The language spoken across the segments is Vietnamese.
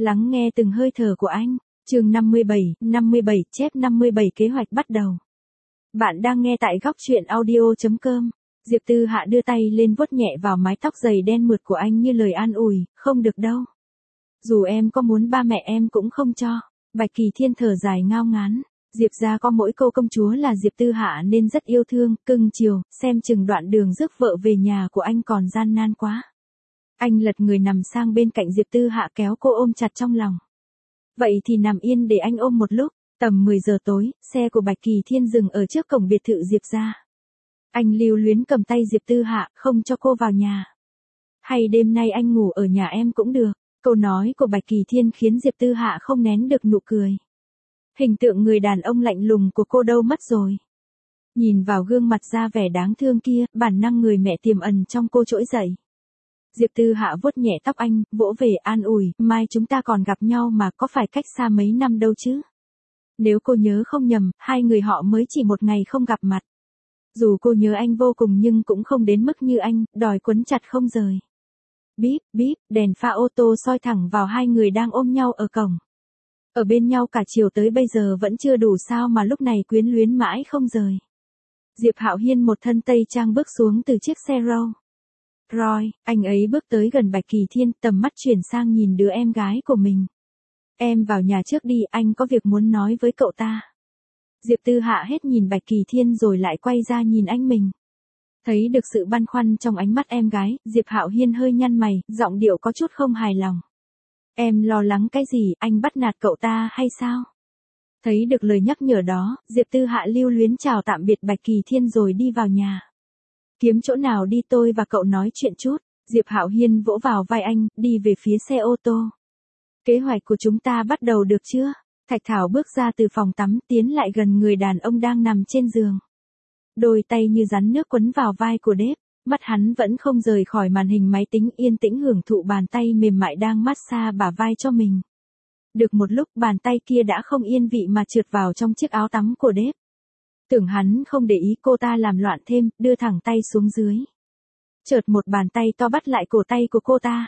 Lắng nghe từng hơi thở của anh. Chương 57 chép 57 kế hoạch bắt đầu. Bạn đang nghe tại góc truyện audio.com. Diệp Tư Hạ đưa tay lên vuốt nhẹ vào mái tóc dày đen mượt của anh như lời an ủi, không được đâu. Dù em có muốn ba mẹ em cũng không cho. Bạch Kỳ Thiên thở dài ngao ngán. Diệp gia có mỗi cô công chúa là Diệp Tư Hạ nên rất yêu thương, cưng chiều, xem chừng đoạn đường rước vợ về nhà của anh còn gian nan quá. Anh lật người nằm sang bên cạnh Diệp Tư Hạ kéo cô ôm chặt trong lòng. Vậy thì nằm yên để anh ôm một lúc. Tầm 10 giờ tối, xe của Bạch Kỳ Thiên dừng ở trước cổng biệt thự Diệp gia. Anh lưu luyến cầm tay Diệp Tư Hạ, không cho cô vào nhà. Hay đêm nay anh ngủ ở nhà em cũng được. Câu nói của Bạch Kỳ Thiên khiến Diệp Tư Hạ không nén được nụ cười. Hình tượng người đàn ông lạnh lùng của cô đâu mất rồi. Nhìn vào gương mặt ra vẻ đáng thương kia, bản năng người mẹ tiềm ẩn trong cô trỗi dậy. Diệp Tư Hạ vuốt nhẹ tóc anh, vỗ về an ủi, mai chúng ta còn gặp nhau mà có phải cách xa mấy năm đâu chứ. Nếu cô nhớ không nhầm, hai người họ mới chỉ một ngày không gặp mặt. Dù cô nhớ anh vô cùng nhưng cũng không đến mức như anh, đòi quấn chặt không rời. Bíp, bíp, đèn pha ô tô soi thẳng vào hai người đang ôm nhau ở cổng. Ở bên nhau cả chiều tới bây giờ vẫn chưa đủ sao mà lúc này quyến luyến mãi không rời. Diệp Hạo Hiên một thân tây trang bước xuống từ chiếc xe Rolls Royce, anh ấy bước tới gần Bạch Kỳ Thiên, tầm mắt chuyển sang nhìn đứa em gái của mình. Em vào nhà trước đi, anh có việc muốn nói với cậu ta. Diệp Tư Hạ hết nhìn Bạch Kỳ Thiên rồi lại quay ra nhìn anh mình. Thấy được sự băn khoăn trong ánh mắt em gái, Diệp Hạo Hiên hơi nhăn mày, giọng điệu có chút không hài lòng. Em lo lắng cái gì, anh bắt nạt cậu ta hay sao? Thấy được lời nhắc nhở đó, Diệp Tư Hạ lưu luyến chào tạm biệt Bạch Kỳ Thiên rồi đi vào nhà. Kiếm chỗ nào đi tôi và cậu nói chuyện chút. Diệp Hạo Hiên vỗ vào vai anh, đi về phía xe ô tô. Kế hoạch của chúng ta bắt đầu được chưa? Thạch Thảo bước ra từ phòng tắm tiến lại gần người đàn ông đang nằm trên giường. Đôi tay như rắn nước quấn vào vai của Đếp, mắt hắn vẫn không rời khỏi màn hình máy tính yên tĩnh hưởng thụ bàn tay mềm mại đang massage bả vai cho mình. Được một lúc bàn tay kia đã không yên vị mà trượt vào trong chiếc áo tắm của Đếp. Tưởng hắn không để ý cô ta làm loạn thêm, đưa thẳng tay xuống dưới. Chợt một bàn tay to bắt lại cổ tay của cô ta.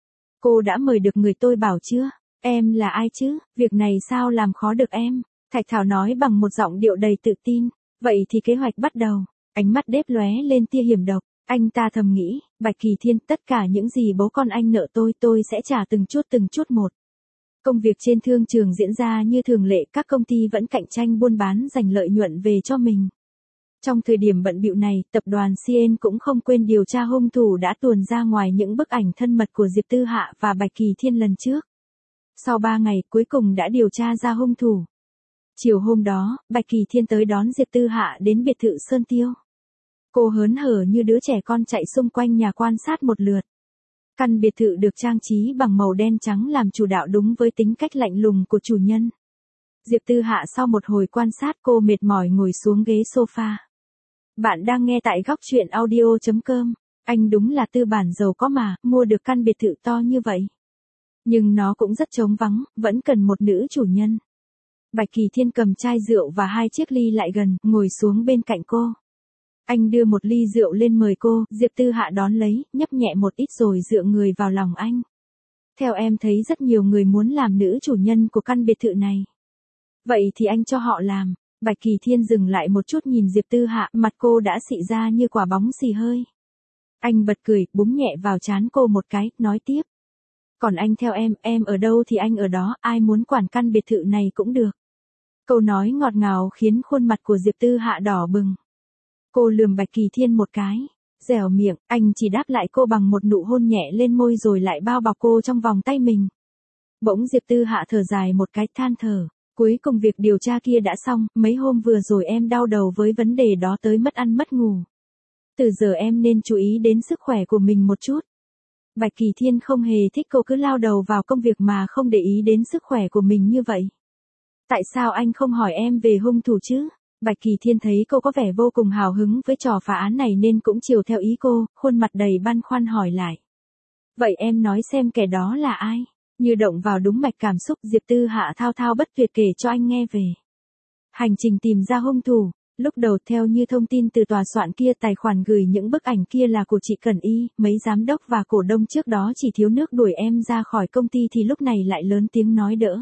Cô đã mời được người tôi bảo chưa? Em là ai chứ? Việc này sao làm khó được em? Thạch Thảo nói bằng một giọng điệu đầy tự tin. Vậy thì kế hoạch bắt đầu. Ánh mắt Đếp lóe lên tia hiểm độc. Anh ta thầm nghĩ, Bạch Kỳ Thiên, tất cả những gì bố con anh nợ tôi sẽ trả từng chút một. Công việc trên thương trường diễn ra như thường lệ, các công ty vẫn cạnh tranh buôn bán giành lợi nhuận về cho mình. Trong thời điểm bận bịu này, tập đoàn CN cũng không quên điều tra hung thủ đã tuồn ra ngoài những bức ảnh thân mật của Diệp Tư Hạ và Bạch Kỳ Thiên lần trước. Sau 3 ngày, cuối cùng đã điều tra ra hung thủ. Chiều hôm đó, Bạch Kỳ Thiên tới đón Diệp Tư Hạ đến biệt thự Sơn Tiêu. Cô hớn hở như đứa trẻ con chạy xung quanh nhà quan sát một lượt. Căn biệt thự được trang trí bằng màu đen trắng làm chủ đạo đúng với tính cách lạnh lùng của chủ nhân. Diệp Tư Hạ sau một hồi quan sát cô mệt mỏi ngồi xuống ghế sofa. Bạn đang nghe tại góc truyện audio.com. Anh đúng là tư bản giàu có mà, mua được căn biệt thự to như vậy. Nhưng nó cũng rất trống vắng, vẫn cần một nữ chủ nhân. Bạch Kỳ Thiên cầm chai rượu và 2 chiếc ly lại gần, ngồi xuống bên cạnh cô. Anh đưa một ly rượu lên mời cô, Diệp Tư Hạ đón lấy, nhấp nhẹ một ít rồi dựa người vào lòng anh. Theo em thấy rất nhiều người muốn làm nữ chủ nhân của căn biệt thự này. Vậy thì anh cho họ làm. Bạch Kỳ Thiên dừng lại một chút nhìn Diệp Tư Hạ, mặt cô đã xị ra như quả bóng xì hơi. Anh bật cười, búng nhẹ vào trán cô một cái, nói tiếp. Còn anh theo em ở đâu thì anh ở đó, ai muốn quản căn biệt thự này cũng được. Câu nói ngọt ngào khiến khuôn mặt của Diệp Tư Hạ đỏ bừng. Cô lườm Bạch Kỳ Thiên một cái, dẻo miệng, anh chỉ đáp lại cô bằng một nụ hôn nhẹ lên môi rồi lại bao bọc cô trong vòng tay mình. Bỗng Diệp Tư Hạ thở dài một cái, than thở, cuối cùng việc điều tra kia đã xong, mấy hôm vừa rồi em đau đầu với vấn đề đó tới mất ăn mất ngủ. Từ giờ em nên chú ý đến sức khỏe của mình một chút. Bạch Kỳ Thiên không hề thích cô cứ lao đầu vào công việc mà không để ý đến sức khỏe của mình như vậy. Tại sao anh không hỏi em về hung thủ chứ? Bạch Kỳ Thiên thấy cô có vẻ vô cùng hào hứng với trò phá án này nên cũng chiều theo ý cô, khuôn mặt đầy băn khoăn hỏi lại. Vậy em nói xem kẻ đó là ai? Như động vào đúng mạch cảm xúc, Diệp Tư Hạ thao thao bất tuyệt kể cho anh nghe về hành trình tìm ra hung thủ. Lúc đầu theo như thông tin từ tòa soạn kia, tài khoản gửi những bức ảnh kia là của chị Cẩn Y, mấy giám đốc và cổ đông trước đó chỉ thiếu nước đuổi em ra khỏi công ty thì lúc này lại lớn tiếng nói đỡ.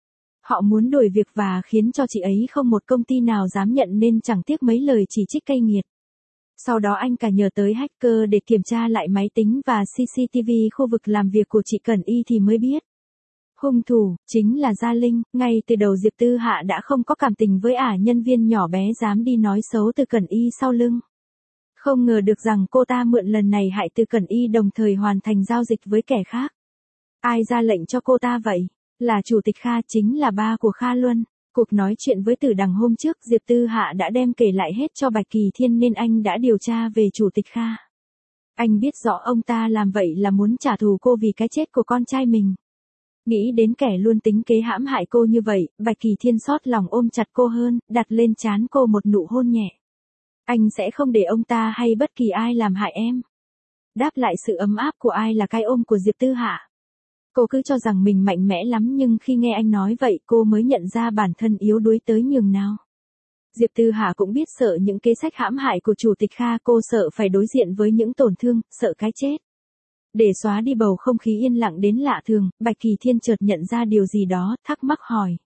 Họ muốn đổi việc và khiến cho chị ấy không một công ty nào dám nhận nên chẳng tiếc mấy lời chỉ trích cay nghiệt. Sau đó anh cả nhờ tới hacker để kiểm tra lại máy tính và CCTV khu vực làm việc của chị Cẩn Y thì mới biết. Hung thủ, chính là Gia Linh, ngay từ đầu Diệp Tư Hạ đã không có cảm tình với nhân viên nhỏ bé dám đi nói xấu Từ Cẩn Y sau lưng. Không ngờ được rằng cô ta mượn lần này hại Từ Cẩn Y đồng thời hoàn thành giao dịch với kẻ khác. Ai ra lệnh cho cô ta vậy? Là Chủ tịch Kha, chính là ba của Kha Luân. Cuộc nói chuyện với Tử Đằng hôm trước Diệp Tư Hạ đã đem kể lại hết cho Bạch Kỳ Thiên nên anh đã điều tra về Chủ tịch Kha. Anh biết rõ ông ta làm vậy là muốn trả thù cô vì cái chết của con trai mình. Nghĩ đến kẻ luôn tính kế hãm hại cô như vậy, Bạch Kỳ Thiên xót lòng ôm chặt cô hơn, đặt lên trán cô một nụ hôn nhẹ. Anh sẽ không để ông ta hay bất kỳ ai làm hại em. Đáp lại sự ấm áp của ai là cái ôm của Diệp Tư Hạ. Cô cứ cho rằng mình mạnh mẽ lắm nhưng khi nghe anh nói vậy cô mới nhận ra bản thân yếu đuối tới nhường nào. Diệp Tư Hạ cũng biết sợ những kế sách hãm hại của Chủ tịch Kha, cô sợ phải đối diện với những tổn thương, sợ cái chết. Để xóa đi bầu không khí yên lặng đến lạ thường, Bạch Kỳ Thiên chợt nhận ra điều gì đó, thắc mắc hỏi.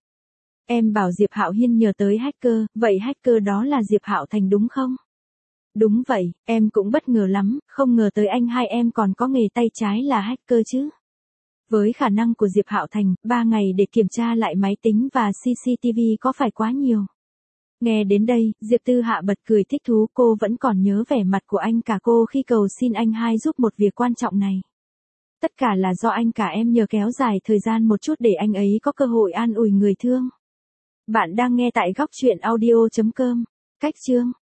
Em bảo Diệp Hạo Hiên nhờ tới hacker, vậy hacker đó là Diệp Hạo Thành đúng không? Đúng vậy, em cũng bất ngờ lắm, không ngờ tới anh hai em còn có nghề tay trái là hacker chứ. Với khả năng của Diệp Hạo Thành, 3 ngày để kiểm tra lại máy tính và CCTV có phải quá nhiều? Nghe đến đây, Diệp Tư Hạ bật cười thích thú, cô vẫn còn nhớ vẻ mặt của anh cả cô khi cầu xin anh hai giúp một việc quan trọng này. Tất cả là do anh cả em nhờ kéo dài thời gian một chút để anh ấy có cơ hội an ủi người thương. Bạn đang nghe tại góc chuyện audio.com. Cách chương